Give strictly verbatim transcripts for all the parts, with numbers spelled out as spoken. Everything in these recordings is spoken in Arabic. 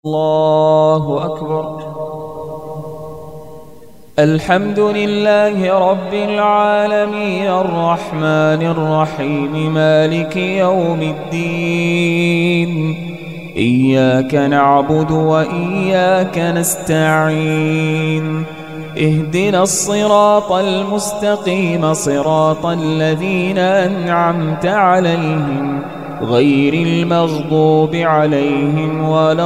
الله أكبر. الحمد لله رب العالمين الرحمن الرحيم مالك يوم الدين. إياك نعبد وإياك نستعين. اهدنا الصراط المستقيم صراط الذين أنعمت عليهم غير المغضوب عليهم ولا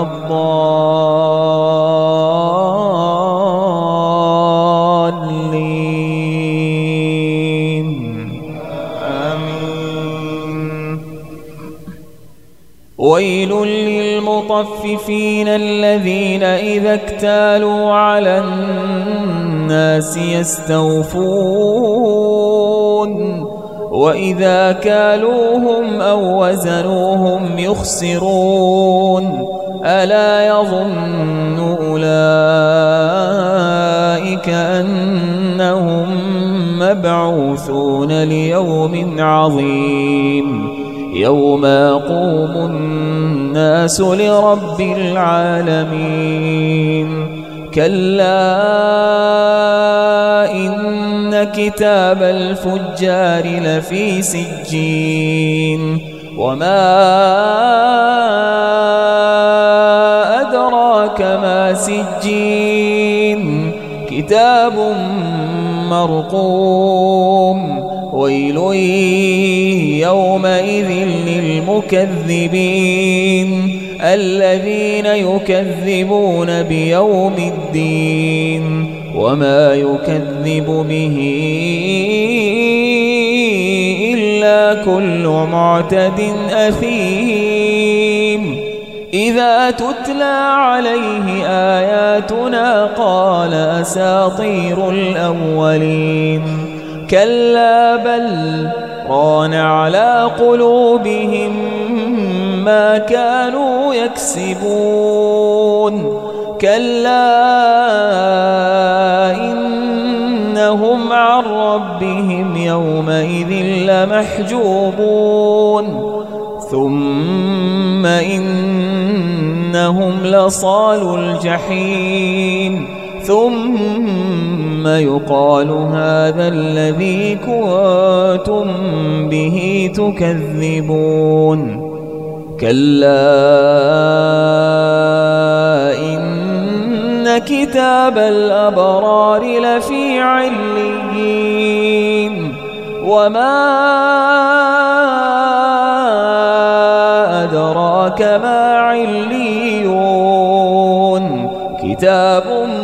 الضالين. آمين. ويل للمطففين الذين إذا اكتالوا على الناس يستوفون وإذا كالوهم أو وزنوهم يخسرون. ألا يظن أولئك أنهم مبعوثون ليوم عظيم يوم يقوم الناس لرب العالمين. كلا إن كتاب الفجار لفي سجين. وما أدراك ما سجين. كتاب مرقوم. ويل يومئذ للمكذبين الذين يكذبون بيوم الدين. وما يكذب به إلا كل معتد أثيم. إذا تتلى عليه آياتنا قال أساطير الأولين. كلا بل ران على قلوبهم ما كانوا يكسبون. كلا إنهم عن ربهم يومئذ لمحجوبون. ثم إنهم لصالو الجحيم. ثم يقال هذا الذي كنتم به تكذبون. كلا إن كتاب الأبرار لفي عليين. وما أدراك ما عليون. كتاب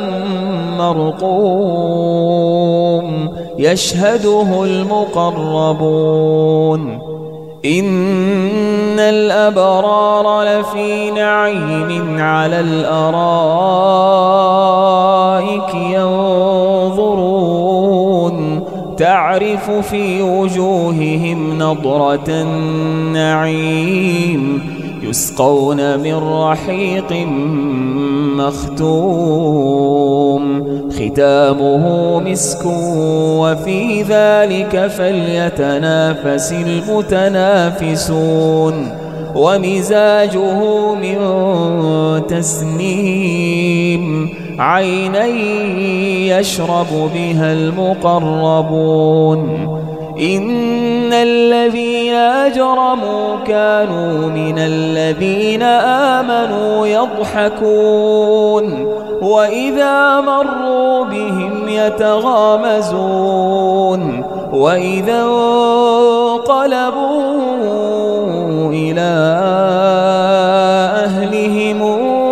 مرقوم يشهده المقربون. إن الأبرار لفي نعيم على الأرائك ينظرون. تعرف في وجوههم نضرة النعيم. يسقون من رحيق مختوم. ختامه مسك وفي ذلك فليتنافس المتنافسون. ومزاجه من تسنيم. عينا يشرب بها المقربون. إن الذين أجرموا كانوا من الذين آمنوا يضحكون. وإذا مروا بهم يتغامزون. وإذا انقلبوا إلى أهلهم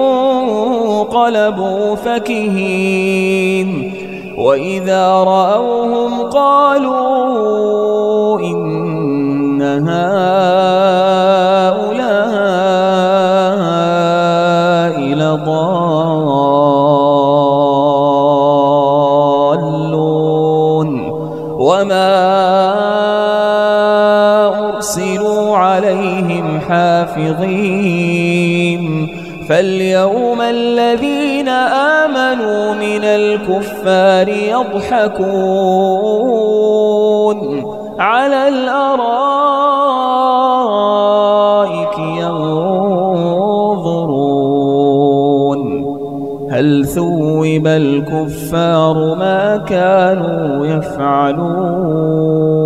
انقلبوا فكهين. وإذا رأوهم قالوا إن هؤلاء لضالون. وما أرسلوا عليهم حافظين. فاليوم الذين آمنوا من الكفار يضحكون على الأرائك ينظرون. هل ثوب الكفار ما كانوا يفعلون